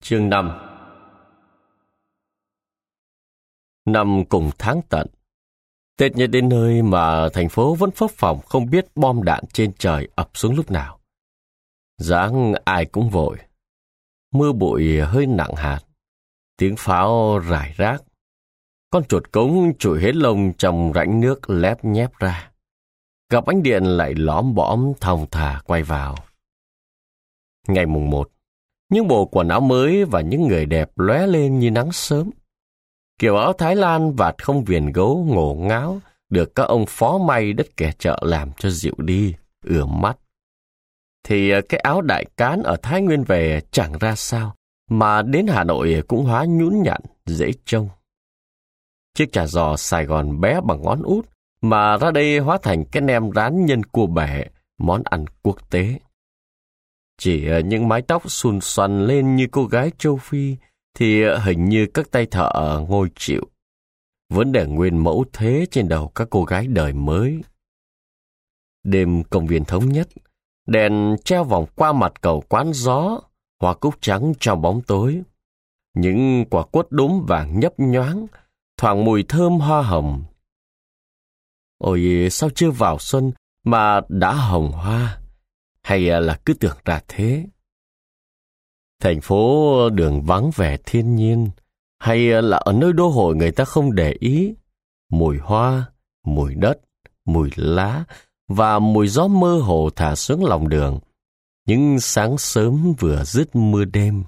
Chương 5. Năm cùng tháng Tận, Tết nhất đến nơi mà thành phố vẫn phấp phồng không biết bom đạn trên trời ập xuống lúc nào. Dáng ai cũng vội. Mưa bụi hơi nặng hạt, tiếng pháo rải rác. Con chuột cống trụi hết lông trong rãnh nước lép nhép ra. Gặp ánh điện lại lõm bõm thong thả quay vào. Ngày mùng 1, những bộ quần áo mới và những người đẹp lóe lên như nắng sớm. Kiểu áo Thái Lan vạt không viền gấu ngổ ngáo được các ông phó may đất kẻ chợ làm cho dịu đi, ướm mắt. Thì cái áo đại cán ở Thái Nguyên về chẳng ra sao, mà đến Hà Nội cũng hóa nhũn nhặn, dễ trông. Chiếc chả giò Sài Gòn bé bằng ngón út, mà ra đây hóa thành cái nem rán nhân cua bể, món ăn quốc tế. Chỉ những mái tóc xùn xoăn lên như cô gái châu Phi, thì hình như các tay thợ ngồi chịu. Vẫn để nguyên mẫu thế trên đầu các cô gái đời mới. Đêm công viên Thống Nhất, đèn treo vòng qua mặt cầu Quán Gió, hoa cúc trắng trong bóng tối. Những quả quất đốm vàng nhấp nhoáng, thoảng mùi thơm hoa hồng. Ôi, sao chưa vào xuân mà đã hồng hoa? Hay là cứ tưởng ra thế? Thành phố đường vắng vẻ thiên nhiên, hay là ở nơi đô hội người ta không để ý? Mùi hoa, mùi đất, mùi lá và mùi gió mơ hồ thả xuống lòng đường. Những sáng sớm vừa dứt mưa đêm.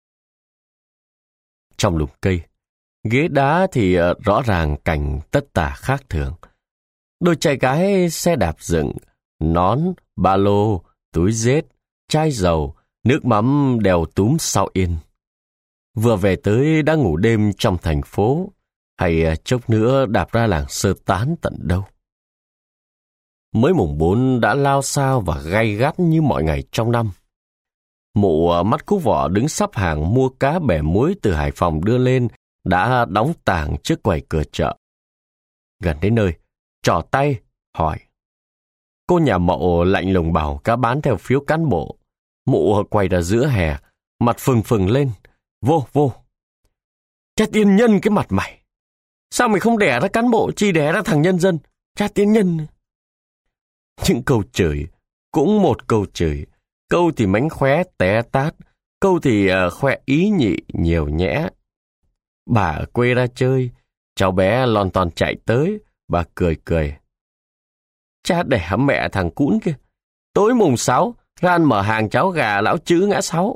Trong lùm cây, ghế đá thì rõ ràng cảnh tất tả khác thường. Đôi trai gái xe đạp dựng, nón, ba lô, túi dết, chai dầu, nước mắm đèo túm sau yên. Vừa về tới đã ngủ đêm trong thành phố, hay chốc nữa đạp ra làng sơ tán tận đâu. Mới mùng 4 đã lao sao và gay gắt như mọi ngày trong năm. Mụ mắt cú vỏ đứng sắp hàng mua cá bẻ muối từ Hải Phòng đưa lên đã đóng tàng trước quầy cửa chợ. Gần đến nơi, trỏ tay, hỏi. Cô nhà Mậu lạnh lùng bảo cá bán theo phiếu cán bộ. Mụ quay ra giữa hè, mặt phừng phừng lên. Vô. Cha tiên nhân cái mặt mày. Sao mày không đẻ ra cán bộ, chỉ đẻ ra thằng nhân dân? Cha tiên nhân. Những câu chửi, cũng một câu chửi. Câu thì mánh khóe té tát, câu thì khoe ý nhị nhiều nhẽ. Bà ở quê ra chơi, cháu bé lon ton chạy tới, bà cười. Cha đẻ mẹ thằng cũn kia. Tối mùng 6, ra ăn mở hàng cháo gà lão chữ ngã 6.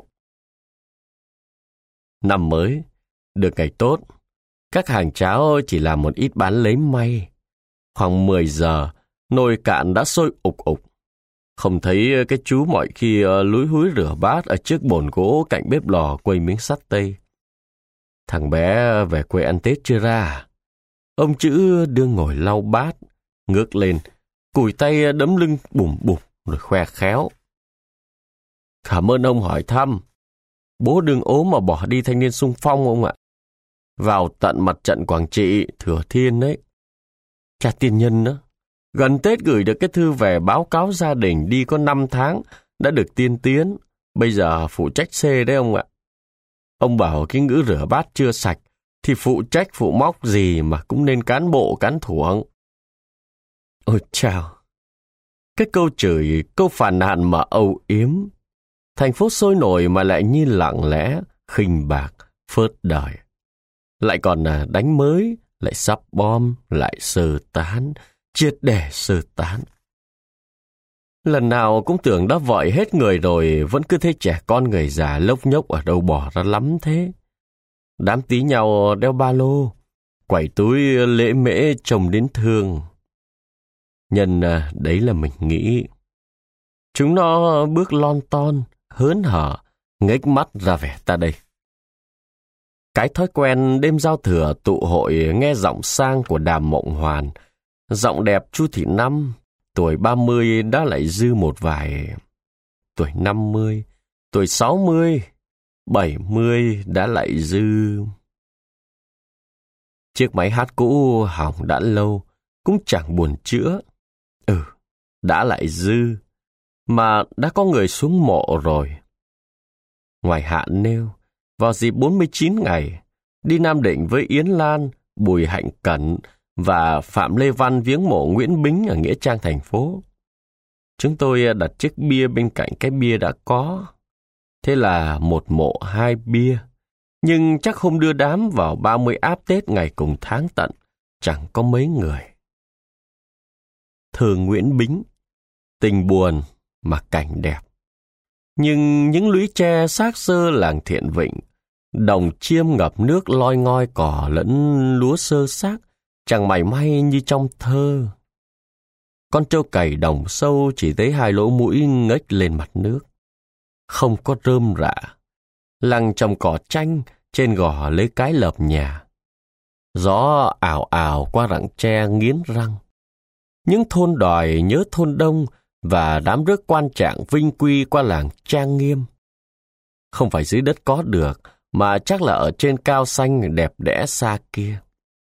Năm mới, được ngày tốt, các hàng cháo chỉ làm một ít bán lấy may. Khoảng 10 giờ, nồi cạn đã sôi ục ục. Không thấy cái chú mọi khi lúi húi rửa bát ở trước bồn gỗ cạnh bếp lò quây miếng sắt tây. Thằng bé về quê ăn Tết chưa ra? Ông chữ đưa ngồi lau bát, ngước lên, cùi tay đấm lưng bùm bụp rồi khoe khéo. Cảm ơn ông hỏi thăm. Bố đừng ốm mà bỏ đi thanh niên xung phong ông ạ. Vào tận mặt trận Quảng Trị, Thừa Thiên đấy. Cha tiên nhân đó. Gần Tết gửi được cái thư về báo cáo gia đình đi có 5 tháng, đã được tiên tiến. Bây giờ phụ trách C đấy ông ạ. Ông bảo cái ngữ rửa bát chưa sạch, thì phụ trách phụ móc gì mà cũng nên cán bộ cán thuổng. Ôi chào! Cái câu chửi, câu phàn nàn mà âu yếm. Thành phố sôi nổi mà lại như lặng lẽ, khinh bạc, phớt đời. Lại còn đánh mới, lại sắp bom, lại sơ tán, triệt để sơ tán. Lần nào cũng tưởng đã vội hết người rồi, vẫn cứ thấy trẻ con người già lốc nhốc ở đâu bỏ ra lắm thế. Đám tí nhau đeo ba lô, quẩy túi lễ mễ trông đến thương. Nhân đấy là mình nghĩ. Chúng nó bước lon ton, hớn hở, ngếch mắt ra vẻ ta đây. Cái thói quen đêm giao thừa tụ hội nghe giọng sang của Đàm Mộng Hoàn, giọng đẹp Chu Thị Năm, tuổi 30 đã lại dư một vài. Tuổi 50, tuổi 60, 70 đã lại dư. Chiếc máy hát cũ hỏng đã lâu, cũng chẳng buồn chữa. Đã lại dư, mà đã có người xuống mộ rồi. Ngoài Hạ nêu, vào dịp 49 ngày, đi Nam Định với Yến Lan, Bùi Hạnh Cẩn và Phạm Lê Văn viếng mộ Nguyễn Bính ở Nghĩa Trang thành phố. Chúng tôi đặt chiếc bia bên cạnh cái bia đã có. Thế là một mộ hai bia. Nhưng chắc hôm đưa đám vào 30 Áp Tết ngày cùng tháng tận, chẳng có mấy người. Thơ Nguyễn Bính, tình buồn mà cảnh đẹp. Nhưng những lũy tre xác xơ làng Thiện Vịnh, đồng chiêm ngập nước loi ngoi cỏ lẫn lúa sơ xác, chẳng mảy may như trong thơ. Con trâu cày đồng sâu chỉ thấy hai lỗ mũi ngếch lên mặt nước. Không có rơm rạ. Làng trồng cỏ chanh, trên gò lấy cái lợp nhà. Gió ảo ảo qua rặng tre nghiến răng. Những thôn đòi nhớ thôn đông và đám rước quan trạng vinh quy qua làng trang nghiêm. Không phải dưới đất có được, mà chắc là ở trên cao xanh đẹp đẽ xa kia.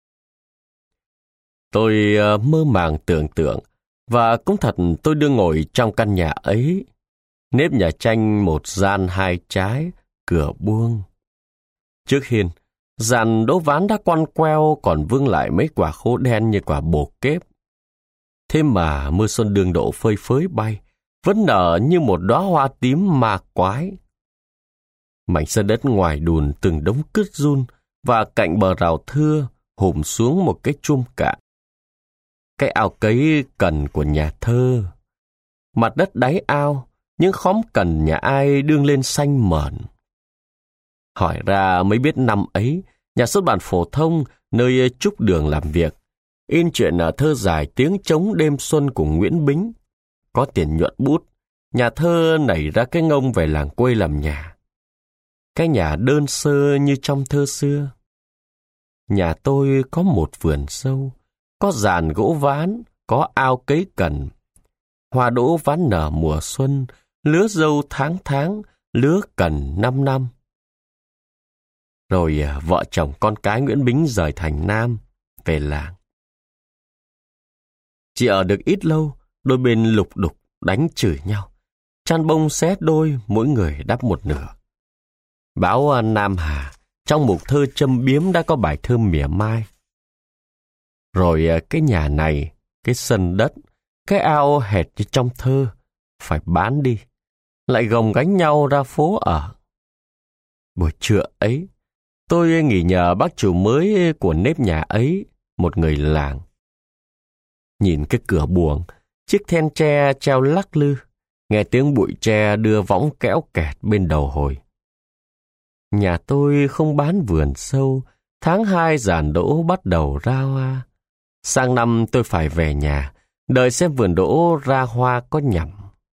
Tôi mơ màng tưởng tượng, và cũng thật tôi đương ngồi trong căn nhà ấy. Nếp nhà tranh một gian hai trái, cửa buông. Trước hiên, dàn đỗ ván đã quăn queo còn vương lại mấy quả khô đen như quả bồ kép. Thế mà mưa xuân đường độ phơi phới bay, vẫn nở như một đóa hoa tím ma quái. Mảnh sân đất ngoài đùn từng đống cứt run, và cạnh bờ rào thưa hùm xuống một cái chum cạn. Cái ao cấy cần của nhà thơ. Mặt đất đáy ao, những khóm cần nhà ai đương lên xanh mởn. Hỏi ra mới biết năm ấy, nhà xuất bản phổ thông nơi Trúc Đường làm việc, in chuyện thơ dài Tiếng Trống Đêm Xuân của Nguyễn Bính. Có tiền nhuận bút, nhà thơ nảy ra cái ngông về làng quê làm nhà. Cái nhà đơn sơ như trong thơ xưa. Nhà tôi có một vườn sâu, có giàn gỗ ván, có ao cấy cần. Hoa đỗ ván nở mùa xuân, lứa dâu tháng tháng, lứa cần 5 năm. Rồi vợ chồng con cái Nguyễn Bính rời thành Nam, về làng. Chỉ ở được ít lâu, đôi bên lục đục đánh chửi nhau. Chăn bông xé đôi, mỗi người đắp một nửa. Báo Nam Hà, trong mục thơ châm biếm đã có bài thơ mỉa mai. Rồi cái nhà này, cái sân đất, cái ao hệt như trong thơ, phải bán đi, lại gồng gánh nhau ra phố ở. Buổi trưa ấy, tôi nghỉ nhờ bác chủ mới của nếp nhà ấy, một người làng. Nhìn cái cửa buồng, chiếc then tre treo lắc lư, nghe tiếng bụi tre đưa võng kéo kẹt bên đầu hồi. Nhà tôi không bán vườn sâu, tháng 2 giàn đỗ bắt đầu ra hoa. Sang năm tôi phải về nhà, đợi xem vườn đỗ ra hoa có nhằm.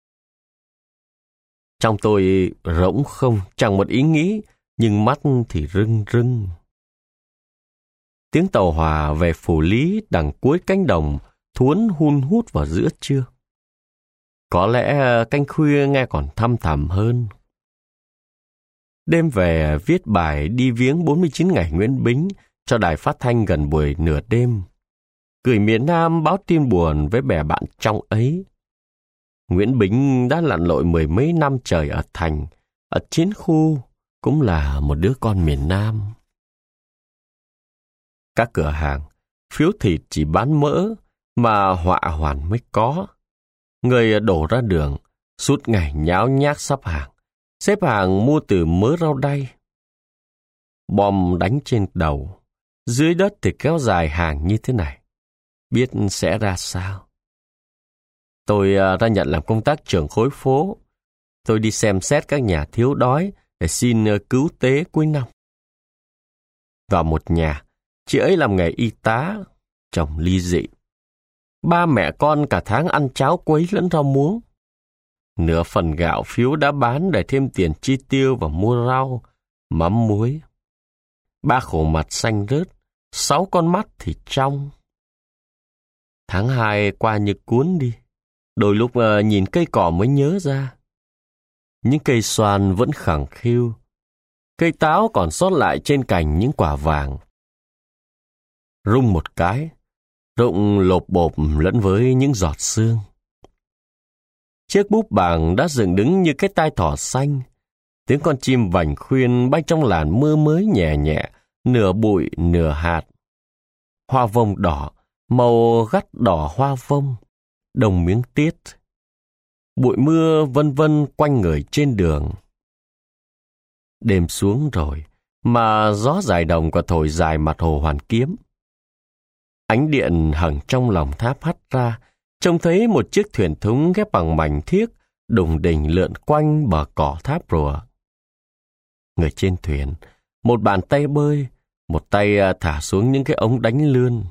Trong tôi rỗng không, chẳng một ý nghĩ, nhưng mắt thì rưng rưng. Tiếng tàu hỏa về Phủ Lý đằng cuối cánh đồng thuốn hun hút vào giữa trưa. Có lẽ canh khuya nghe còn thăm thẳm hơn. Đêm về viết bài đi viếng 49 ngày Nguyễn Bính cho đài phát thanh gần buổi nửa đêm. Gửi miền Nam báo tin buồn với bè bạn trong ấy. Nguyễn Bính đã lặn lội 10 mấy năm trời ở thành, ở chiến khu, cũng là một đứa con miền Nam. Các cửa hàng, phiếu thịt chỉ bán mỡ, mà họa hoàn mới có. Người đổ ra đường, suốt ngày nháo nhác sắp hàng, xếp hàng mua từ mớ rau đay. Bom đánh trên đầu, dưới đất thì kéo dài hàng như thế này. Biết sẽ ra sao? Tôi ra nhận làm công tác trưởng khối phố. Tôi đi xem xét các nhà thiếu đói để xin cứu tế cuối năm. Vào một nhà, chị ấy làm nghề y tá, chồng ly dị. Ba mẹ con cả tháng ăn cháo quấy lẫn rau muống. Nửa phần gạo phiếu đã bán để thêm tiền chi tiêu và mua rau, mắm muối. Ba khổ mặt xanh rớt, 6 con mắt thì trong. Tháng 2 qua như cuốn đi. Đôi lúc nhìn cây cỏ mới nhớ ra. Những cây xoan vẫn khẳng khiu. Cây táo còn sót lại trên cành những quả vàng. Rung một cái, rụng lộp bộp lẫn với những giọt sương. Chiếc búp bàng đã dựng đứng như cái tai thỏ xanh. Tiếng con chim vành khuyên bay trong làn mưa mới nhẹ nhẹ, nửa bụi nửa hạt. Hoa vông đỏ, màu gắt đỏ hoa vông, đồng miếng tiết. Bụi mưa vân vân quanh người trên đường. Đêm xuống rồi, mà gió dài đồng còn thổi dài mặt hồ Hoàn Kiếm. Ánh điện hằng trong lòng tháp hắt ra, trông thấy một chiếc thuyền thúng ghép bằng mảnh thiếc đùng đỉnh lượn quanh bờ cỏ tháp rùa. Người trên thuyền, một bàn tay bơi, một tay thả xuống những cái ống đánh lươn.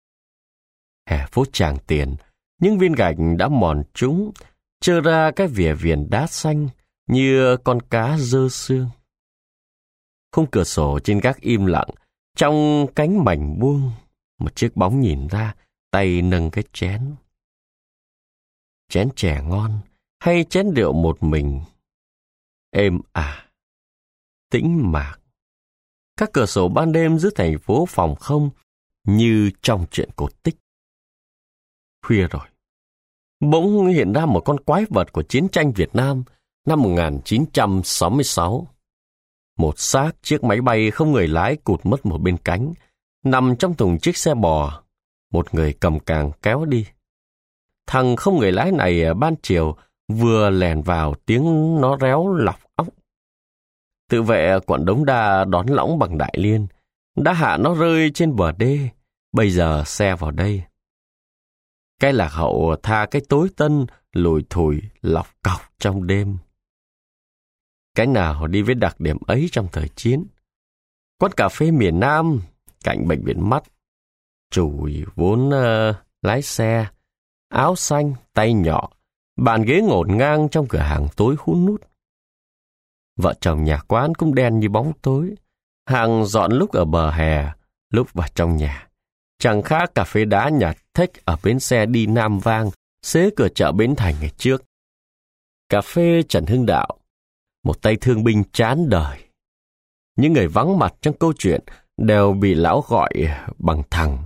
Hè phố Tràng Tiền, những viên gạch đã mòn trũng, trơ ra cái vỉa viền đá xanh như con cá dơ xương. Khung cửa sổ trên gác im lặng, trong cánh mảnh buông, một chiếc bóng nhìn ra, tay nâng cái chén. Chén chè ngon, hay chén rượu một mình? Êm tĩnh mạc. Các cửa sổ ban đêm giữa thành phố phòng không, như trong truyện cổ tích. Khuya rồi. Bỗng hiện ra một con quái vật của chiến tranh Việt Nam năm 1966. Một xác chiếc máy bay không người lái cụt mất một bên cánh, nằm trong thùng chiếc xe bò. Một người cầm càng kéo đi. Thằng không người lái này ban chiều vừa lèn vào tiếng nó réo lọc óc. Tự vệ quận Đống Đa đón lõng bằng Đại Liên, đã hạ nó rơi trên bờ đê, bây giờ xe vào đây. Cái Lạc Hậu tha cái tối tân lùi thủi lọc cọc trong đêm. Cái nào đi với đặc điểm ấy trong thời chiến? Quán cà phê miền Nam, cạnh bệnh viện mắt. Chủ vốn lái xe, áo xanh, tay nhỏ, bàn ghế ngổn ngang trong cửa hàng tối hun nút. Vợ chồng nhà quán cũng đen như bóng tối, hàng dọn lúc ở bờ hè, lúc vào trong nhà. Chẳng khác cà phê đá nhạt thếch ở bến xe đi Nam Vang, xế cửa chợ Bến Thành ngày trước. Cà phê Trần Hưng Đạo, một tay thương binh chán đời. Những người vắng mặt trong câu chuyện đều bị lão gọi bằng thằng.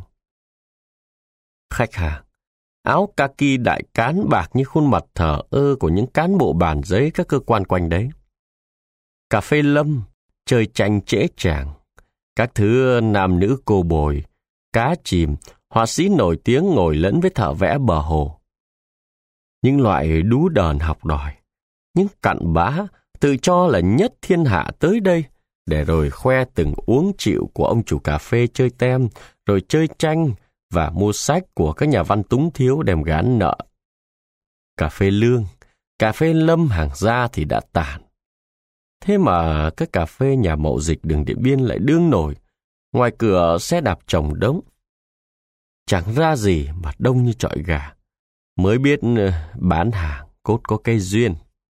Khách hàng, áo kaki đại cán bạc như khuôn mặt thờ ơ của những cán bộ bàn giấy các cơ quan quanh đấy. Cà phê Lâm, chơi tranh trễ tràng, các thứ nam nữ cô bồi, cá chìm, họa sĩ nổi tiếng ngồi lẫn với thợ vẽ bờ hồ. Những loại đú đờn học đòi, những cặn bã tự cho là nhất thiên hạ tới đây, để rồi khoe từng uống chịu của ông chủ cà phê chơi tem, rồi chơi tranh và mua sách của các nhà văn túng thiếu đem gán nợ. Cà phê Lương, cà phê Lâm hàng gia thì đã tàn. Thế mà các cà phê nhà Mậu Dịch đường Điện Biên lại đương nổi, ngoài cửa xe đạp chồng đống. Chẳng ra gì mà đông như chọi gà, mới biết bán hàng cốt có cây duyên.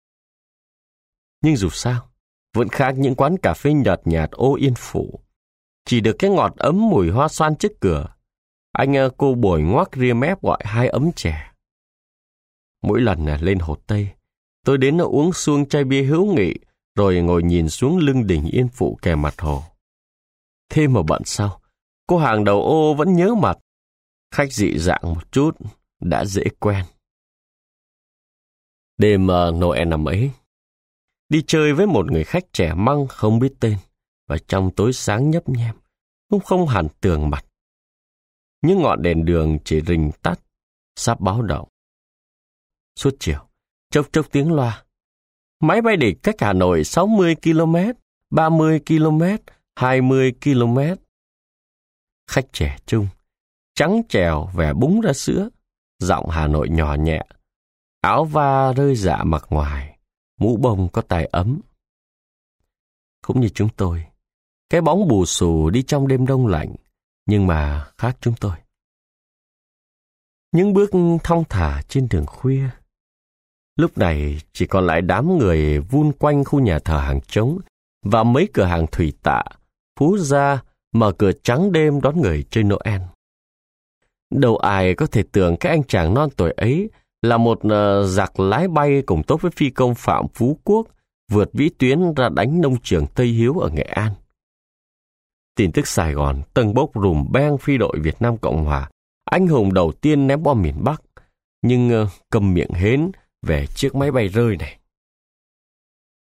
Nhưng dù sao, vẫn khác những quán cà phê nhợt nhạt ô Yên Phủ. Chỉ được cái ngọt ấm mùi hoa xoan trước cửa. Anh cô bồi ngoác ria mép gọi 2 ấm chè. Mỗi lần lên Hồ Tây, tôi đến uống xuông chai bia hữu nghị, rồi ngồi nhìn xuống lưng đỉnh Yên Phụ kề mặt hồ. Thế mà bận sau, cô hàng đầu ô vẫn nhớ mặt. Khách dị dạng một chút, đã dễ quen. Đêm Noel năm ấy, đi chơi với một người khách trẻ măng không biết tên, và trong tối sáng nhấp nhem, cũng không hẳn tường mặt. Những ngọn đèn đường chỉ rình tắt, sắp báo động. Suốt chiều, chốc chốc tiếng loa. Máy bay địch cách Hà Nội 60 km, 30 km, 20 km. Khách trẻ trung, trắng trèo vẻ búng ra sữa, giọng Hà Nội nhỏ nhẹ, áo va rơi rạ mặc ngoài, mũ bông có tai ấm. Cũng như chúng tôi, cái bóng bù xù đi trong đêm đông lạnh, nhưng mà khác chúng tôi. Những bước thong thả trên đường khuya. Lúc này chỉ còn lại đám người vun quanh khu nhà thờ hàng trống và mấy cửa hàng thủy tạ, Phú Gia mở cửa trắng đêm đón người chơi Noel. Đâu ai có thể tưởng cái anh chàng non tuổi ấy là một giặc lái bay cùng tốt với phi công Phạm Phú Quốc vượt vĩ tuyến ra đánh nông trường Tây Hiếu ở Nghệ An. Tin tức Sài Gòn tâng bốc rùm beng phi đội Việt Nam Cộng Hòa, anh hùng đầu tiên ném bom miền Bắc, nhưng câm miệng hến về chiếc máy bay rơi này.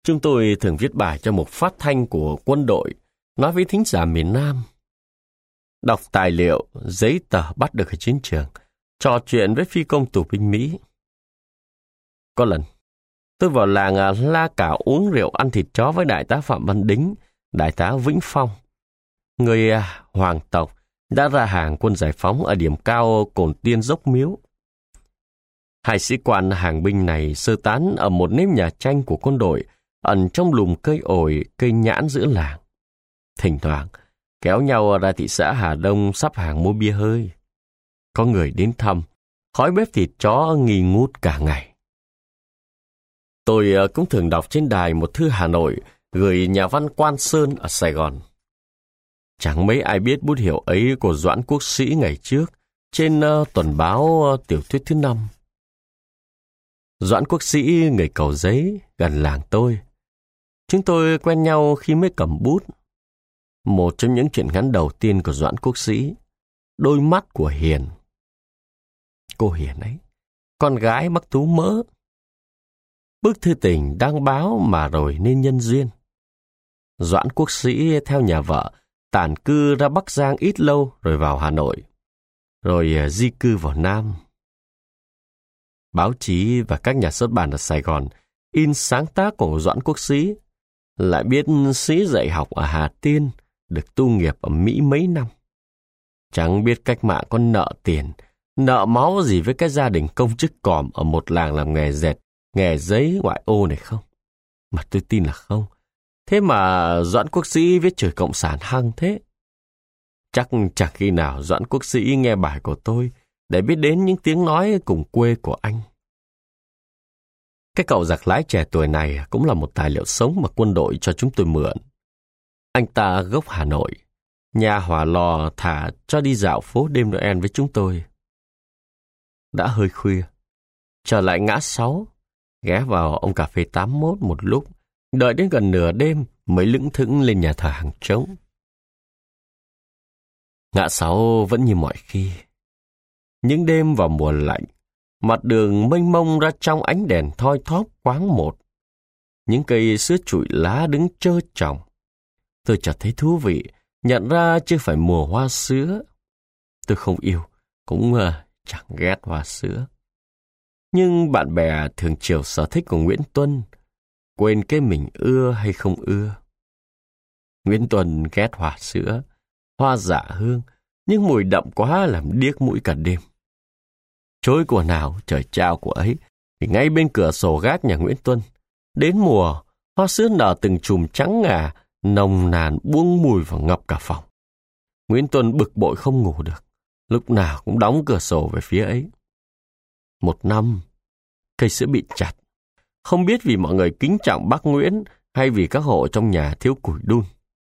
Chúng tôi thường viết bài cho một phát thanh của quân đội, nói với thính giả miền Nam. Đọc tài liệu, giấy tờ bắt được ở chiến trường, trò chuyện với phi công tù binh Mỹ. Có lần, tôi vào làng La Cảo uống rượu ăn thịt chó với đại tá Phạm Văn Đính, đại tá Vĩnh Phong. Người hoàng tộc đã ra hàng quân giải phóng ở điểm cao Cồn Tiên Dốc Miếu. Hai sĩ quan hàng binh này sơ tán ở một nếp nhà tranh của quân đội, ẩn trong lùm cây ổi, cây nhãn giữa làng. Thỉnh thoảng, kéo nhau ra thị xã Hà Đông sắp hàng mua bia hơi. Có người đến thăm, khói bếp thịt chó nghi ngút cả ngày. Tôi cũng thường đọc trên đài một thư Hà Nội gửi nhà văn Quan Sơn ở Sài Gòn. Chẳng mấy ai biết bút hiệu ấy của Doãn Quốc Sĩ ngày trước trên tuần báo Tiểu thuyết thứ 5. Doãn Quốc Sĩ người Cầu Giấy, gần làng tôi. Chúng tôi quen nhau khi mới cầm bút. Một trong những truyện ngắn đầu tiên của Doãn Quốc Sĩ, Đôi mắt của Hiền. Cô Hiền ấy, con gái mắc tú mỡ. Bức thư tình đăng báo mà rồi nên nhân duyên. Doãn Quốc Sĩ theo nhà vợ tản cư ra Bắc Giang ít lâu rồi vào Hà Nội, rồi di cư vào Nam. Báo chí và các nhà xuất bản ở Sài Gòn in sáng tác của Doãn Quốc Sĩ, lại biết Sĩ dạy học ở Hà Tiên, được tu nghiệp ở Mỹ mấy năm. Chẳng biết cách mạng có nợ tiền, nợ máu gì với cái gia đình công chức còm ở một làng làm nghề dệt, nghề giấy ngoại ô này không? Mà tôi tin là không. Thế mà Doãn Quốc Sĩ viết chửi cộng sản hăng thế. Chắc chẳng khi nào Doãn Quốc Sĩ nghe bài của tôi để biết đến những tiếng nói cùng quê của anh. Cái cậu giặc lái trẻ tuổi này cũng là một tài liệu sống mà quân đội cho chúng tôi mượn. Anh ta gốc Hà Nội, nhà hỏa lò thả cho đi dạo phố đêm Noel với chúng tôi. Đã hơi khuya, trở lại ngã 6, ghé vào ông cà phê 81 một lúc, đợi đến gần nửa đêm mới lững thững lên nhà thờ hàng trống. Ngã 6 vẫn như mọi khi. Những đêm vào mùa lạnh, mặt đường mênh mông ra trong ánh đèn thoi thóp quáng một. Những cây sứa trụi lá đứng trơ tròng. Tôi chợt thấy thú vị, nhận ra chưa phải mùa hoa sữa. Tôi không yêu, cũng chẳng ghét hoa sữa. Nhưng bạn bè thường chiều sở thích của Nguyễn Tuân, quên cái mình ưa hay không ưa. Nguyễn Tuân ghét hoa sữa, hoa dạ hương, nhưng mùi đậm quá làm điếc mũi cả đêm. Chối của nào trời trao của ấy, thì ngay bên cửa sổ gác nhà Nguyễn Tuân, đến mùa, hoa sữa nở từng chùm trắng ngà, nồng nàn buông mùi và ngập cả phòng. Nguyễn Tuân bực bội không ngủ được, lúc nào cũng đóng cửa sổ về phía ấy. Một năm, cây sữa bị chặt, không biết vì mọi người kính trọng bác Nguyễn hay vì các hộ trong nhà thiếu củi đun.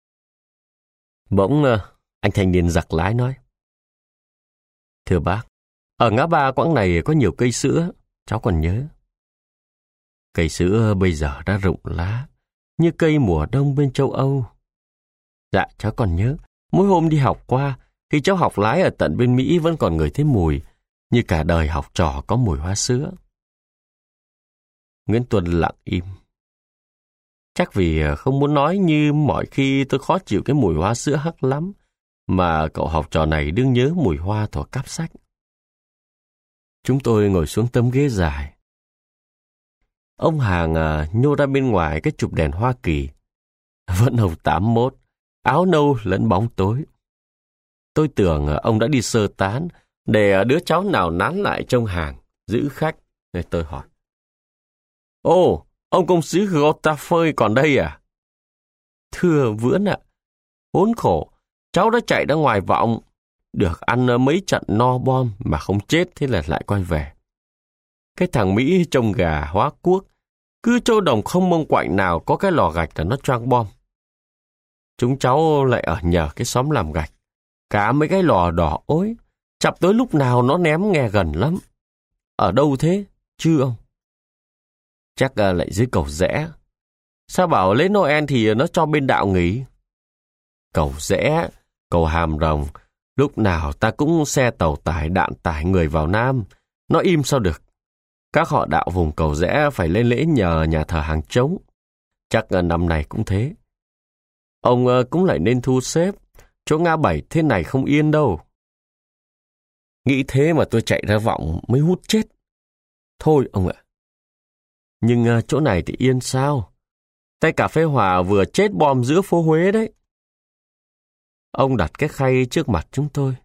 Bỗng anh thanh niên giặc lái nói: "Thưa bác, ở ngã ba quãng này có nhiều cây sữa, cháu còn nhớ." Cây sữa bây giờ đã rụng lá, như cây mùa đông bên châu Âu. Dạ, cháu còn nhớ, mỗi hôm đi học qua, khi cháu học lái ở tận bên Mỹ vẫn còn ngửi thấy mùi, như cả đời học trò có mùi hoa sữa. Nguyễn Tuân lặng im. Chắc vì không muốn nói như mọi khi tôi khó chịu cái mùi hoa sữa hắc lắm, mà cậu học trò này đương nhớ mùi hoa thuở cắp sách. Chúng tôi ngồi xuống tấm ghế dài. Ông Hàng nhô ra bên ngoài cái chụp đèn Hoa Kỳ. Vẫn hầu 81, áo nâu lẫn bóng tối. Tôi tưởng ông đã đi sơ tán, để đứa cháu nào nán lại trông Hàng, giữ khách. Nên tôi hỏi: "Ồ, ông công sĩ Gotaphơi còn đây à?" "Thưa Vưỡn ạ, khốn khổ, cháu đã chạy ra ngoài vọng, được ăn mấy trận no bom mà không chết, thế là lại quay về. Cái thằng Mỹ trông gà hóa cuốc, cứ châu đồng không mông quạnh nào có cái lò gạch là nó choang bom. Chúng cháu lại ở nhờ cái xóm làm gạch, cả mấy cái lò đỏ ối, chập tới lúc nào nó ném nghe gần lắm. Ở đâu thế, chứ ông?" "Chắc lại dưới Cầu Rẽ. Sao bảo lễ Noel thì nó cho bên đạo nghỉ?" "Cầu Rẽ, cầu Hàm Rồng, lúc nào ta cũng xe tàu tải đạn tải người vào Nam, nó im sao được. Các họ đạo vùng Cầu Rẽ phải lên lễ nhờ nhà thờ hàng trống. Chắc năm này cũng thế. Ông cũng lại nên thu xếp, chỗ ngã bảy thế này không yên đâu. Nghĩ thế mà tôi chạy ra vọng mới hút chết. Thôi ông ạ. Nhưng chỗ này thì yên sao? Tay cà phê Hòa vừa chết bom giữa phố Huế đấy. Ông đặt cái khay trước mặt chúng tôi.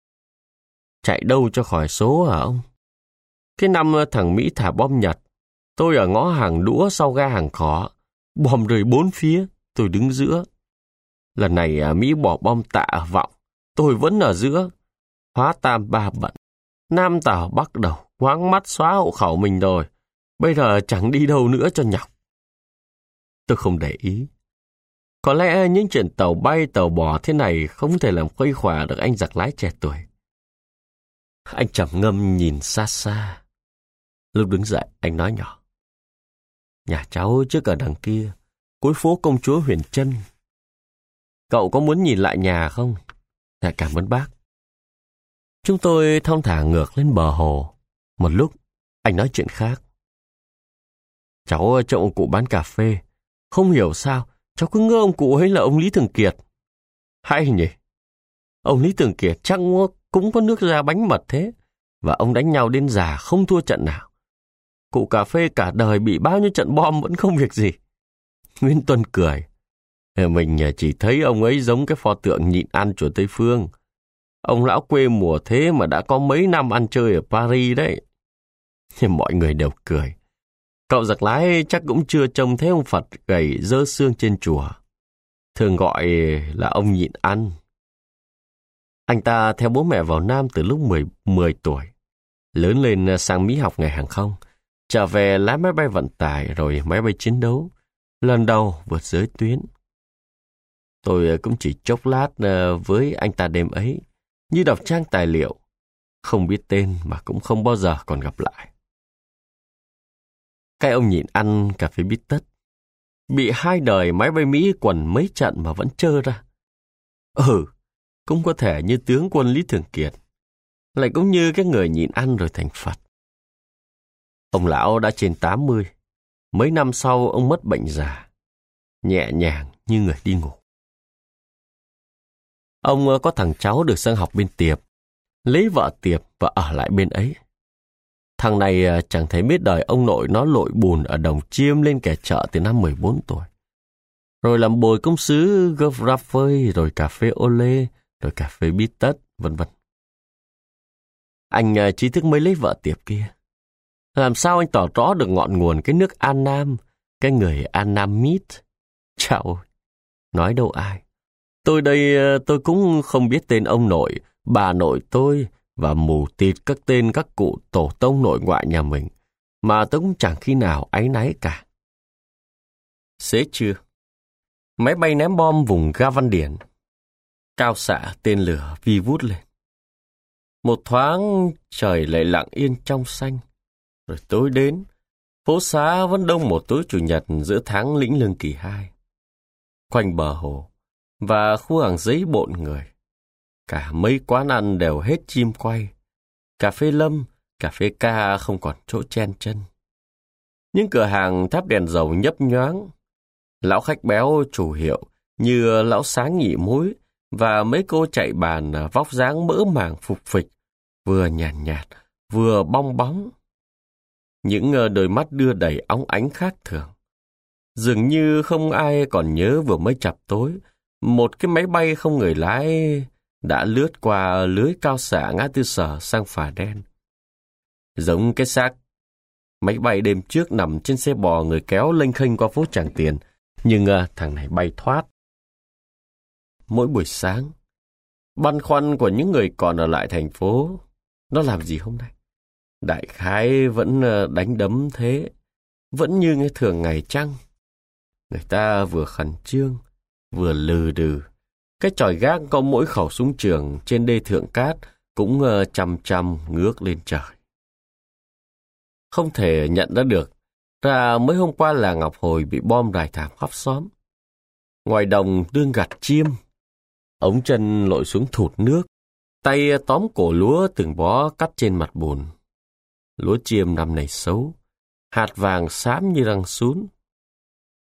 Chạy đâu cho khỏi số hả ông? Cái năm thằng Mỹ thả bom Nhật, tôi ở ngõ hàng đũa sau ga hàng Khỏ, bom rơi bốn phía, tôi đứng giữa. Lần này Mỹ bỏ bom tạ ở vọng, tôi vẫn ở giữa. Hóa tam ba bận, Nam Tảo Bắc Đầu, quáng mắt xóa hộ khẩu mình rồi. Bây giờ chẳng đi đâu nữa cho nhọc. Tôi không để ý. Có lẽ những chuyện tàu bay tàu bò thế này không thể làm khuây khỏa được anh giặc lái trẻ tuổi. Anh trầm ngâm nhìn xa xa. Lúc đứng dậy, anh nói nhỏ. Nhà cháu trước ở đằng kia, cuối phố Công Chúa Huyền Trân. Cậu có muốn nhìn lại nhà không? Dạ cảm ơn bác. Chúng tôi thong thả ngược lên bờ hồ. Một lúc, anh nói chuyện khác. Cháu cho ông cụ bán cà phê. Không hiểu sao, cháu cứ ngỡ ông cụ ấy là ông Lý Thường Kiệt. Hay nhỉ? Ông Lý Thường Kiệt chắc cũng có nước da bánh mật thế. Và ông đánh nhau đến già không thua trận nào. Cụ cà phê cả đời bị bao nhiêu trận bom vẫn không việc gì. Nguyên Tuân cười. Mình chỉ thấy ông ấy giống cái pho tượng nhịn ăn chùa Tây Phương. Ông lão quê mùa thế mà đã có mấy năm ăn chơi ở Paris đấy. Mọi người đều cười. Cậu giặc lái chắc cũng chưa trông thấy ông Phật gầy dơ xương trên chùa. Thường gọi là ông nhịn ăn. Anh ta theo bố mẹ vào Nam từ lúc 10 tuổi. Lớn lên sang Mỹ học nghề hàng không. Trở về lái máy bay vận tải rồi máy bay chiến đấu. Lần đầu vượt giới tuyến. Tôi cũng chỉ chốc lát với anh ta đêm ấy. Như đọc trang tài liệu. Không biết tên mà cũng không bao giờ còn gặp lại. Cái ông nhịn ăn cà phê bít tất. Bị 2 đời máy bay Mỹ quần mấy trận mà vẫn trơ ra. Cũng có thể như tướng quân Lý Thường Kiệt. Lại cũng như cái người nhịn ăn rồi thành Phật. Ông lão đã trên 80. Mấy năm sau ông mất bệnh già. Nhẹ nhàng như người đi ngủ. Ông có thằng cháu được sang học bên Tiệp. Lấy vợ Tiệp và ở lại bên ấy. Thằng này chẳng thấy biết đời ông nội nó lội bùn ở Đồng Chiêm lên kẻ chợ từ năm 14 tuổi. Rồi làm bồi công sứ Grafvơi, rồi cà phê Olé, rồi cà phê bít tất, vân vân. Anh trí thức mới lấy vợ Tiệp kia. Làm sao anh tỏ rõ được ngọn nguồn cái nước An Nam, cái người An Nam Mít? Chào ôi, nói đâu ai. Tôi đây tôi cũng không biết tên ông nội, bà nội tôi và mù tịt các tên các cụ tổ tông nội ngoại nhà mình, mà tôi cũng chẳng khi nào áy náy cả. Xế trưa, máy bay ném bom vùng Ga Văn Điển. Cao xạ tên lửa vi vút lên. Một thoáng trời lại lặng yên trong xanh. Rồi tối đến, phố xá vẫn đông một tối chủ nhật giữa tháng Lĩnh Lương Kỳ 2. Quanh bờ hồ và khu hàng giấy bộn người. Cả mấy quán ăn đều hết chim quay. Cà phê Lâm, cà phê Ca không còn chỗ chen chân. Những cửa hàng thắp đèn dầu nhấp nhoáng. Lão khách béo chủ hiệu như lão Sáng Nhị Múi và mấy cô chạy bàn vóc dáng mỡ màng phục phịch, vừa nhàn nhạt, vừa bong bóng. Những đôi mắt đưa đầy óng ánh khác thường. Dường như không ai còn nhớ vừa mới chập tối, một cái máy bay không người lái đã lướt qua lưới cao xạ ngã tư Sở sang Phà Đen. Giống cái xác máy bay đêm trước nằm trên xe bò người kéo lênh khênh qua phố Tràng Tiền, nhưng thằng này bay thoát. Mỗi buổi sáng, băn khoăn của những người còn ở lại thành phố, nó làm gì hôm nay? Đại khái vẫn đánh đấm thế, vẫn như ngày thường ngày chăng? Người ta vừa khẩn trương, vừa lừ đừ. Cái chòi gác có mỗi khẩu súng trường trên đê Thượng Cát cũng chăm chăm ngước lên trời. Không thể nhận ra được, ra mới hôm qua là Ngọc Hồi bị bom rải thảm khắp xóm. Ngoài đồng đương gặt chiêm, ống chân lội xuống thụt nước, tay tóm cổ lúa từng bó cắt trên mặt bùn. Lúa chiêm năm này xấu, hạt vàng xám như răng sún.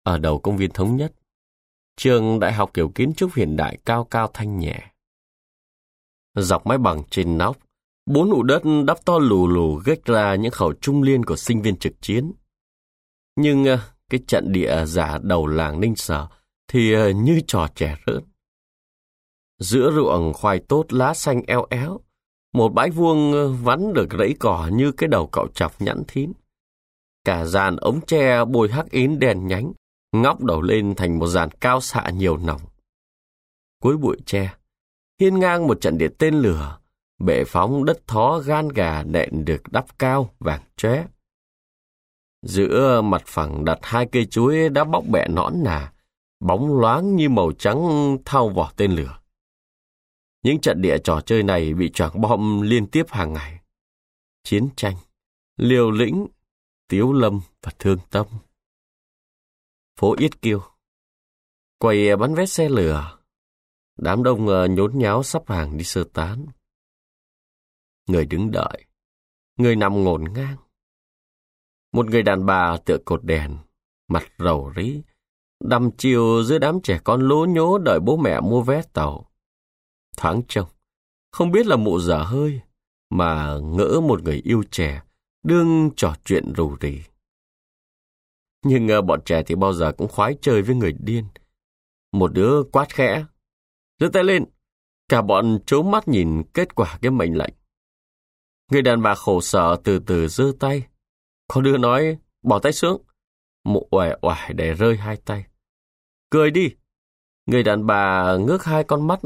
ở đầu công viên Thống Nhất, trường đại học kiểu kiến trúc hiện đại cao cao thanh nhẹ. Dọc mái bằng trên nóc, 4 ụ đất đắp to lù lù gách ra những khẩu trung liên của sinh viên trực chiến. Nhưng cái trận địa giả đầu làng Ninh Sở thì như trò trẻ rớn. Giữa ruộng khoai tốt lá xanh eo éo, một bãi vuông vắn được rẫy cỏ như cái đầu cậu chọc nhẵn thín. Cả dàn ống tre bôi hắc ín đèn nhánh, ngóc đầu lên thành một dàn cao xạ nhiều nòng. Cuối bụi tre, hiên ngang một trận địa tên lửa, bệ phóng đất thó gan gà nện được đắp cao vàng chóe. Giữa mặt phẳng đặt 2 cây chuối đã bóc bẹ nõn nà, bóng loáng như màu trắng thau vỏ tên lửa. Những trận địa trò chơi này bị choảng bom liên tiếp hàng ngày. Chiến tranh, liều lĩnh, tiếu lâm và thương tâm. Phố Yết Kiêu, quầy bán vé xe lửa, đám đông nhốn nháo sắp hàng đi sơ tán. Người đứng đợi, người nằm ngổn ngang. Một người đàn bà tựa cột đèn, mặt rầu rí, đăm chiều giữa đám trẻ con lố nhố đợi bố mẹ mua vé tàu. Thoáng trông, không biết là mụ dở hơi, mà ngỡ một người yêu trẻ, đương trò chuyện rù rỉ. Nhưng bọn trẻ thì bao giờ cũng khoái chơi với người điên. Một đứa quát khẽ, giơ tay lên, cả bọn trố mắt nhìn kết quả cái mệnh lệnh. Người đàn bà khổ sở từ từ giơ tay. Có đứa nói, bỏ tay xuống. Mụ uể oải để rơi 2 tay. Cười đi. Người đàn bà ngước 2 con mắt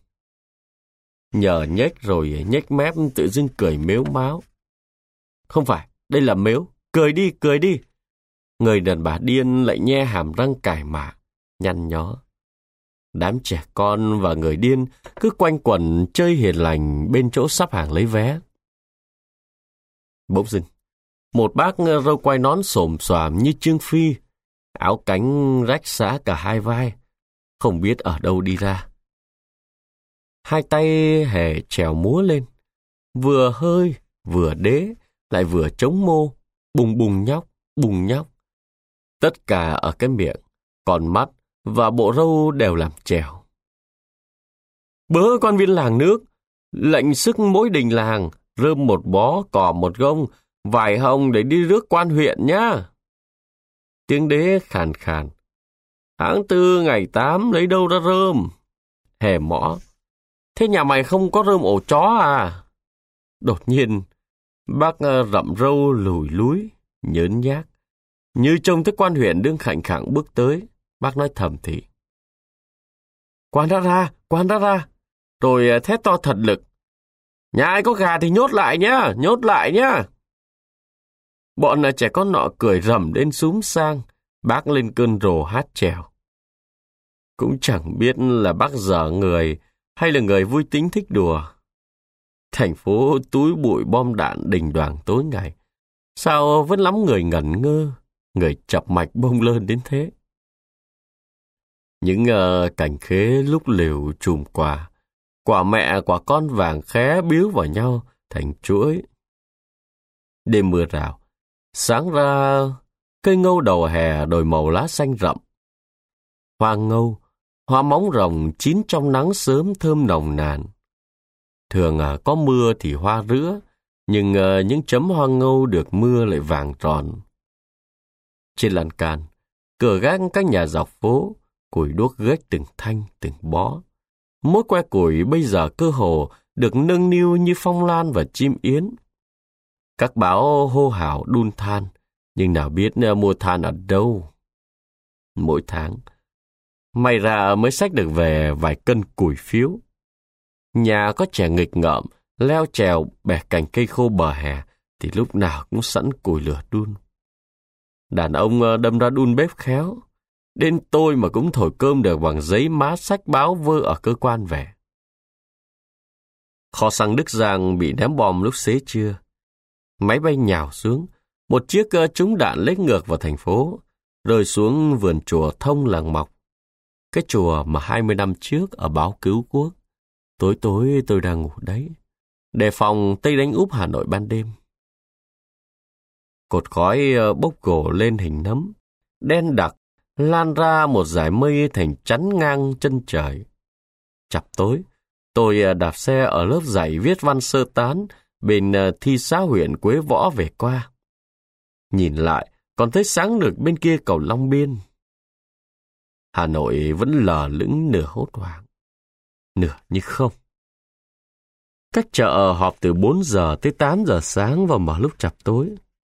nhờ nhếch rồi nhếch mép tự dưng cười mếu máo. Không phải, đây là mếu. Cười đi, cười đi. Người đàn bà điên lại nhe hàm răng cài mạ, nhăn nhó. Đám trẻ con và người điên cứ quanh quẩn chơi hiền lành bên chỗ sắp hàng lấy vé. Bỗng dưng, một bác râu quai nón xồm xoàm như Trương Phi, áo cánh rách xả cả 2 vai, không biết ở đâu đi ra. 2 tay hề trèo múa lên, vừa hơi, vừa đế, lại vừa chống mô, bùng bùng nhóc. Tất cả ở cái miệng, còn mắt và bộ râu đều làm trèo. Bớ con viên làng nước, lệnh sức mỗi đình làng, rơm 1 bó, cỏ 1 gông, vài hồng để đi rước quan huyện nhá. Tiếng đế khàn khàn. Tháng 4 ngày 8 lấy đâu ra rơm? Hề mõ. Thế nhà mày không có rơm ổ chó à? Đột nhiên, bác rậm râu lùi lúi, nhớn nhác. Như trông thấy quan huyện đương khảnh khẳng bước tới, bác nói thầm thì. Quan đã ra. Rồi thét to thật lực. Nhà ai có gà thì nhốt lại nhá. Bọn trẻ con nọ cười rầm đến súm sang, bác lên cơn rồ hát chèo. Cũng chẳng biết là bác dở người hay là người vui tính thích đùa. Thành phố túi bụi bom đạn đình đoàng tối ngày. Sao vẫn lắm người ngẩn ngơ, người chập mạch bông lơn đến thế? Những cành khế lúc liều chùm quả mẹ quả con vàng khé biếu vào nhau thành chuỗi. Đêm mưa rào, sáng ra cây ngâu đầu hè đổi màu lá xanh rậm. Hoa ngâu, hoa móng rồng chín trong nắng sớm thơm nồng nàn. Thường có mưa thì hoa rữa, nhưng những chấm hoa ngâu được mưa lại vàng tròn. Trên lan can, cửa gác các nhà dọc phố, củi đuốc gếch từng thanh từng bó. Mỗi que củi bây giờ cơ hồ được nâng niu như phong lan và chim yến. Các báo hô hào đun than, nhưng nào biết mua than ở đâu. Mỗi tháng, may ra mới xách được về vài cân củi phiếu. Nhà có trẻ nghịch ngợm, leo trèo bẻ cành cây khô bờ hè, thì lúc nào cũng sẵn củi lửa đun. Đàn ông đâm ra đun bếp khéo. Đến tôi mà cũng thổi cơm được bằng giấy má sách báo vơ ở cơ quan về. Kho xăng Đức Giang bị ném bom lúc xế trưa. Máy bay nhào xuống, một chiếc trúng đạn lếch ngược vào thành phố, rơi xuống vườn chùa Thông Làng Mọc. Cái chùa mà 20 năm trước ở báo Cứu Quốc. Tối tối tôi đang ngủ đấy, đề phòng Tây đánh úp Hà Nội ban đêm. Cột khói bốc gồ lên hình nấm, đen đặc, lan ra một dải mây thành chắn ngang chân trời. Chập tối, tôi đạp xe ở lớp dạy viết văn sơ tán bên thị xã huyện Quế Võ về qua. Nhìn lại, còn thấy sáng được bên kia cầu Long Biên. Hà Nội vẫn lờ lững nửa hốt hoảng, nửa như không. Các chợ họp từ 4 giờ tới 8 giờ sáng và mở lúc chập tối.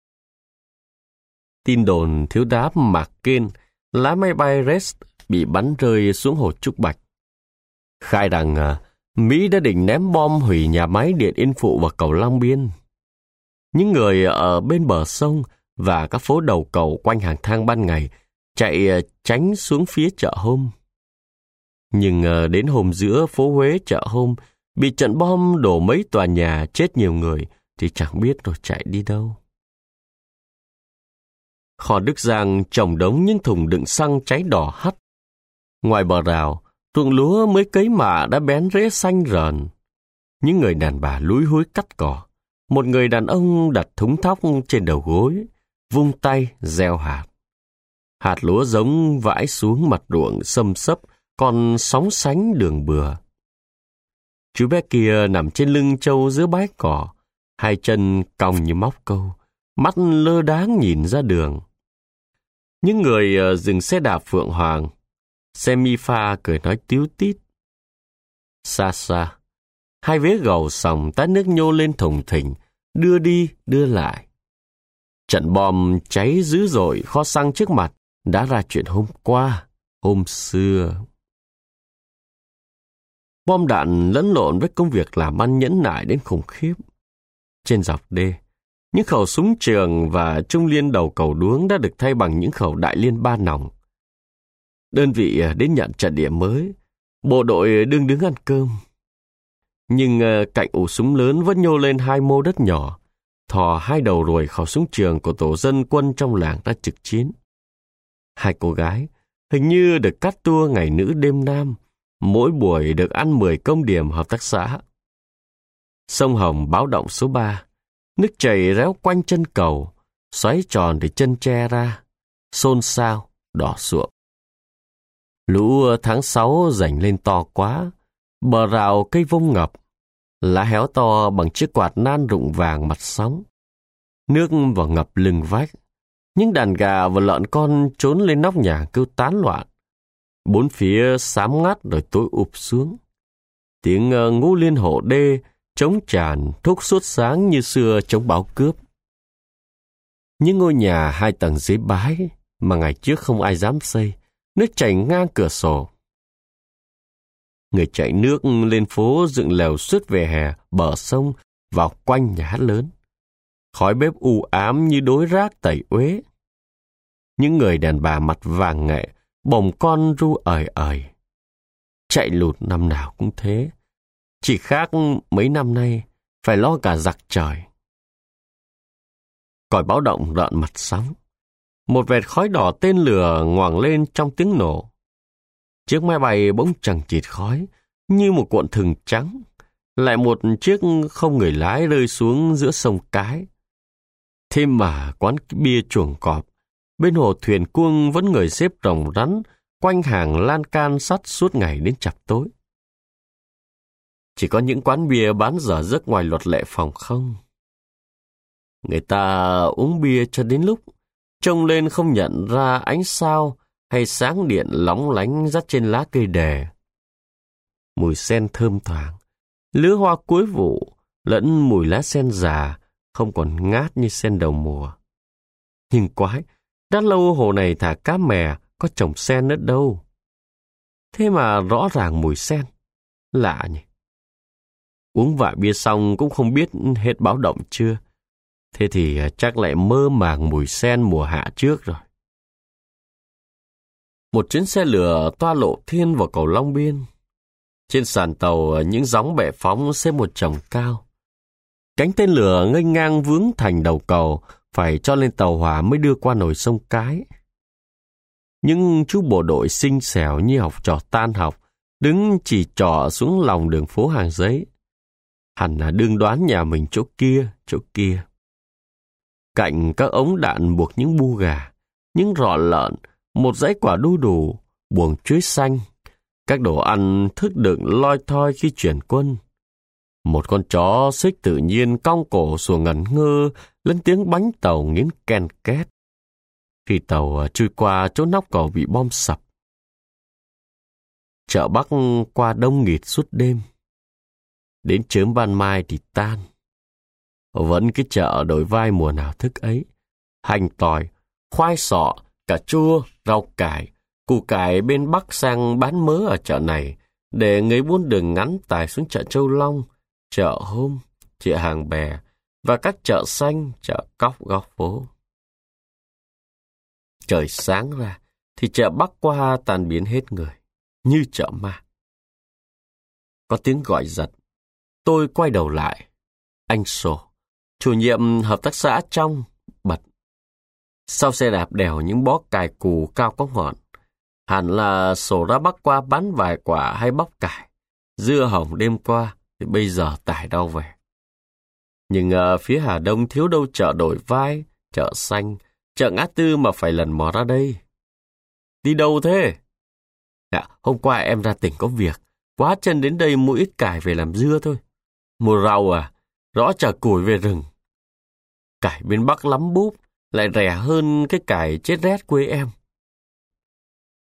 Tin đồn thiếu tá McCain lái máy bay Red bị bắn rơi xuống hồ Trúc Bạch khai rằng Mỹ đã định ném bom hủy nhà máy điện Yên Phụ và cầu Long Biên. Những người ở bên bờ sông và các phố đầu cầu quanh hàng thang ban ngày chạy tránh xuống phía chợ Hôm. Nhưng đến hôm giữa phố Huế chợ Hôm bị trận bom đổ mấy tòa nhà chết nhiều người thì chẳng biết rồi chạy đi đâu. Kho Đức Giang trồng đống những thùng đựng xăng cháy đỏ hắt. Ngoài bờ rào, ruộng lúa mới cấy mạ đã bén rễ xanh rờn. Những người đàn bà lúi húi cắt cỏ. Một người đàn ông đặt thúng thóc trên đầu gối, vung tay gieo hạt. Hạt lúa giống vãi xuống mặt ruộng xâm xấp, còn sóng sánh đường bừa. Chú bé kia nằm trên lưng trâu giữa bãi cỏ, hai chân cong như móc câu, mắt lơ đãng nhìn ra đường. Những người dừng xe đạp Phượng Hoàng, xe mi pha cười nói tíu tít. Xa xa, hai vế gầu sòng tát nước nhô lên thùng thình, đưa đi đưa lại. Trận bom cháy dữ dội kho xăng trước mặt đã ra chuyện hôm qua, hôm xưa. Bom đạn lẫn lộn với công việc làm ăn nhẫn nại đến khủng khiếp. Trên dọc đê, những khẩu súng trường và trung liên đầu cầu đuống đã được thay bằng những khẩu đại liên ba nòng. Đơn vị đến nhận trận địa mới, bộ đội đương đứng ăn cơm. Nhưng cạnh ổ súng lớn vẫn nhô lên hai mô đất nhỏ, thò hai đầu ruồi khẩu súng trường của tổ dân quân trong làng đã trực chiến. Hai cô gái, hình như được cắt tour ngày nữ đêm nam, mỗi buổi được ăn 10 công điểm hợp tác xã. Sông Hồng báo động số 3, nước chảy réo quanh chân cầu, xoáy tròn để chân tre ra, xôn xao, đỏ suộm. Lũ tháng 6 rảnh lên to quá, bờ rào cây vông ngập, lá héo to bằng chiếc quạt nan rụng vàng mặt sóng. Nước vào ngập lưng vách, những đàn gà và lợn con trốn lên nóc nhà kêu tán loạn. Bốn phía xám ngắt rồi tối ụp xuống. Tiếng Ngũ Liên Hộ Đê trống tràn thúc suốt sáng như xưa chống báo cướp. Những ngôi nhà 2 tầng dưới bái mà ngày trước không ai dám xây, nước chảy ngang cửa sổ. Người chạy nước lên phố dựng lều suốt về hè, bờ sông, vào quanh nhà hát lớn. Khói bếp u ám như đối rác tẩy uế. Những người đàn bà mặt vàng nghệ, bồng con ru ời ời. Chạy lụt năm nào cũng thế. Chỉ khác mấy năm nay phải lo cả giặc trời. Còi báo động rợn mặt sóng. Một vệt khói đỏ tên lửa ngoằng lên trong tiếng nổ. Chiếc máy bay bỗng chằng chịt khói như một cuộn thừng trắng. Lại một chiếc không người lái rơi xuống giữa sông Cái. Thế mà quán bia Chuồng Cọp, bên hồ thuyền cuông vẫn người xếp rồng rắn quanh hàng lan can sắt suốt ngày đến chập tối. Chỉ có những quán bia bán dở giấc ngoài luật lệ phòng không. Người ta uống bia cho đến lúc trông lên không nhận ra ánh sao hay sáng điện lóng lánh rắt trên lá cây đề. Mùi sen thơm thoảng, lứa hoa cuối vụ lẫn mùi lá sen già không còn ngát như sen đầu mùa. Nhưng quái, đã lâu hồ này thả cá mè có trồng sen nữa đâu. Thế mà rõ ràng mùi sen, lạ nhỉ. Uống vài bia xong cũng không biết hết báo động chưa. Thế thì chắc lại mơ màng mùi sen mùa hạ trước rồi. Một chuyến xe lửa toa lộ thiên vào cầu Long Biên. Trên sàn tàu những gióng bệ phóng xếp một chồng cao. Cánh tên lửa nghênh ngang vướng thành đầu cầu, phải cho lên tàu hỏa mới đưa qua nồi sông Cái. Những chú bộ đội xinh xẻo như học trò tan học, đứng chỉ trỏ xuống lòng đường phố Hàng Giấy. Hẳn là đương đoán nhà mình chỗ kia, chỗ kia. Cạnh các ống đạn buộc những bu gà, những rọ lợn một dãy quả đu đủ, buồng chuối xanh, các đồ ăn thức đựng loi thoi khi chuyển quân. Một con chó xích tự nhiên cong cổ sủa ngẩn ngơ lên tiếng bánh tàu nghiến ken két khi tàu trôi qua chỗ nóc cầu bị bom sập. Chợ Bắc qua đông nghịt suốt đêm. Đến chớm ban mai thì tan. Vẫn cái chợ đổi vai mùa nào thức ấy. Hành tỏi, khoai sọ, cà chua, rau cải, củ cải bên Bắc sang bán mớ ở chợ này, để người buôn đường ngắn tải xuống chợ Châu Long, chợ Hôm, chợ Hàng Bè và các chợ xanh, chợ cóc góc phố. Trời sáng ra thì chợ Bắc qua tan biến hết người, như chợ ma. Có tiếng gọi giật. Tôi quay đầu lại. Anh Sổ, chủ nhiệm hợp tác xã trong, bật. Sau xe đạp đèo những bó cải củ cao có ngọn. Hẳn là Sổ ra Bắc qua bán vài quả hay bóc cải. Dưa hồng đêm qua thì bây giờ tải đau về. Nhưng ở phía Hà Đông thiếu đâu chợ đổi vai, chợ xanh, chợ Ngã Tư mà phải lần mò ra đây. Đi đâu thế? Hôm qua em ra tỉnh có việc, quá chân đến đây mua ít cải về làm dưa thôi. Mua rau à? Rõ chả củi về rừng. Cải bên Bắc lắm búp, lại rẻ hơn cái cải chết rét quê em.